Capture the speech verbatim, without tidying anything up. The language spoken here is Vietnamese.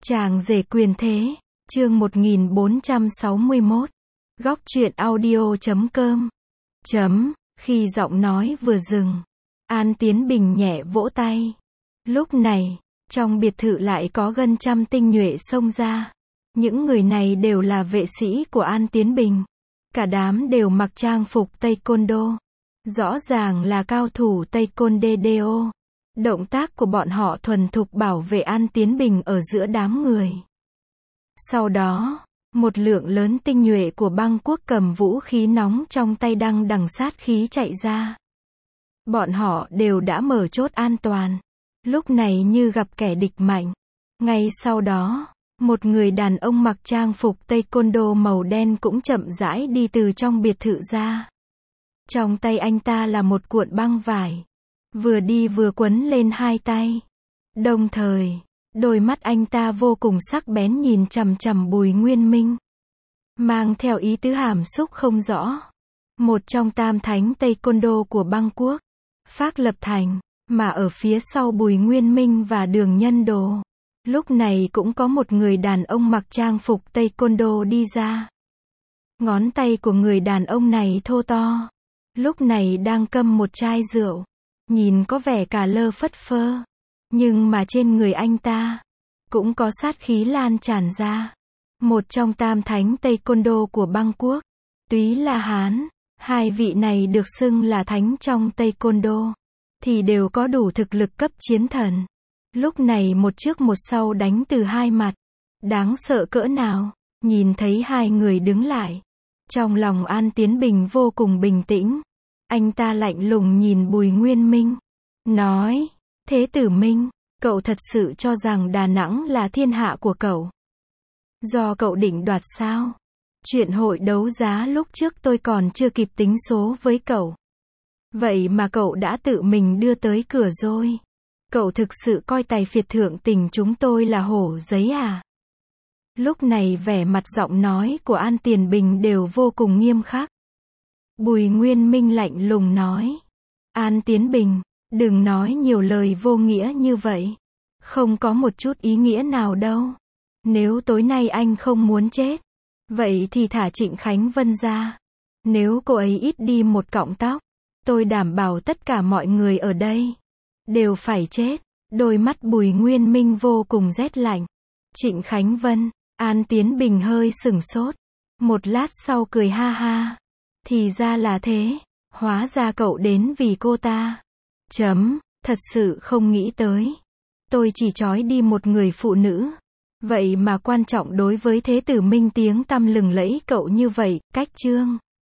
Chàng rể quyền thế, chương một nghìn bốn trăm sáu mươi mốt. Góc truyện audio chấm com. Chấm, khi giọng nói vừa dừng, An Tiến Bình nhẹ vỗ tay. Lúc này, trong biệt thự lại có gần trăm tinh nhuệ xông ra. Những người này đều là vệ sĩ của An Tiến Bình. Cả đám đều mặc trang phục Taekwondo. Rõ ràng là cao thủ Taekwondo. Động tác của bọn họ thuần thục bảo vệ An Tiến Bình ở giữa đám người. Sau đó, một lượng lớn tinh nhuệ của băng quốc cầm vũ khí nóng trong tay đăng đằng sát khí chạy ra. Bọn họ đều đã mở chốt an toàn. Lúc này như gặp kẻ địch mạnh. Ngay sau đó, một người đàn ông mặc trang phục Taekwondo màu đen cũng chậm rãi đi từ trong biệt thự ra. Trong tay anh ta là một cuộn băng vải. Vừa đi vừa quấn lên hai tay. Đồng thời, đôi mắt anh ta vô cùng sắc bén nhìn chằm chằm Bùi Nguyên Minh. Mang theo ý tứ hàm xúc không rõ. Một trong tam thánh Taekwondo của băng quốc. Phác Lập Thành, mà ở phía sau Bùi Nguyên Minh và Đường Nhân Đồ. Lúc này cũng có một người đàn ông mặc trang phục Taekwondo đi ra. Ngón tay của người đàn ông này thô to. Lúc này đang cầm một chai rượu. Nhìn có vẻ cả lơ phất phơ. Nhưng mà trên người anh ta cũng có sát khí lan tràn ra. Một trong tam thánh Taekwondo của băng quốc. Túy La Hán. Hai vị này được xưng là thánh trong Taekwondo. Thì đều có đủ thực lực cấp chiến thần. Lúc này một trước một sau đánh từ hai mặt. Đáng sợ cỡ nào. Nhìn thấy hai người đứng lại. Trong lòng An Tiến Bình vô cùng bình tĩnh. Anh ta lạnh lùng nhìn Bùi Nguyên Minh. Nói, Thế tử Minh, cậu thật sự cho rằng Đà Nẵng là thiên hạ của cậu. Do cậu định đoạt sao? Chuyện hội đấu giá lúc trước tôi còn chưa kịp tính số với cậu. Vậy mà cậu đã tự mình đưa tới cửa rồi. Cậu thực sự coi tài phiệt thượng tình chúng tôi là hổ giấy à? Lúc này vẻ mặt giọng nói của An Tiền Bình đều vô cùng nghiêm khắc. Bùi Nguyên Minh lạnh lùng nói. An Tiến Bình, đừng nói nhiều lời vô nghĩa như vậy. Không có một chút ý nghĩa nào đâu. Nếu tối nay anh không muốn chết, vậy thì thả Trịnh Khánh Vân ra. Nếu cô ấy ít đi một cọng tóc, tôi đảm bảo tất cả mọi người ở đây đều phải chết. Đôi mắt Bùi Nguyên Minh vô cùng rét lạnh. Trịnh Khánh Vân, An Tiến Bình hơi sửng sốt. Một lát sau cười ha ha. Thì ra là thế, hóa ra cậu đến vì cô ta. Chấm, thật sự không nghĩ tới. Tôi chỉ trói đi một người phụ nữ. Vậy mà quan trọng đối với Thế tử Minh tiếng tăm lừng lẫy cậu như vậy, cách chương.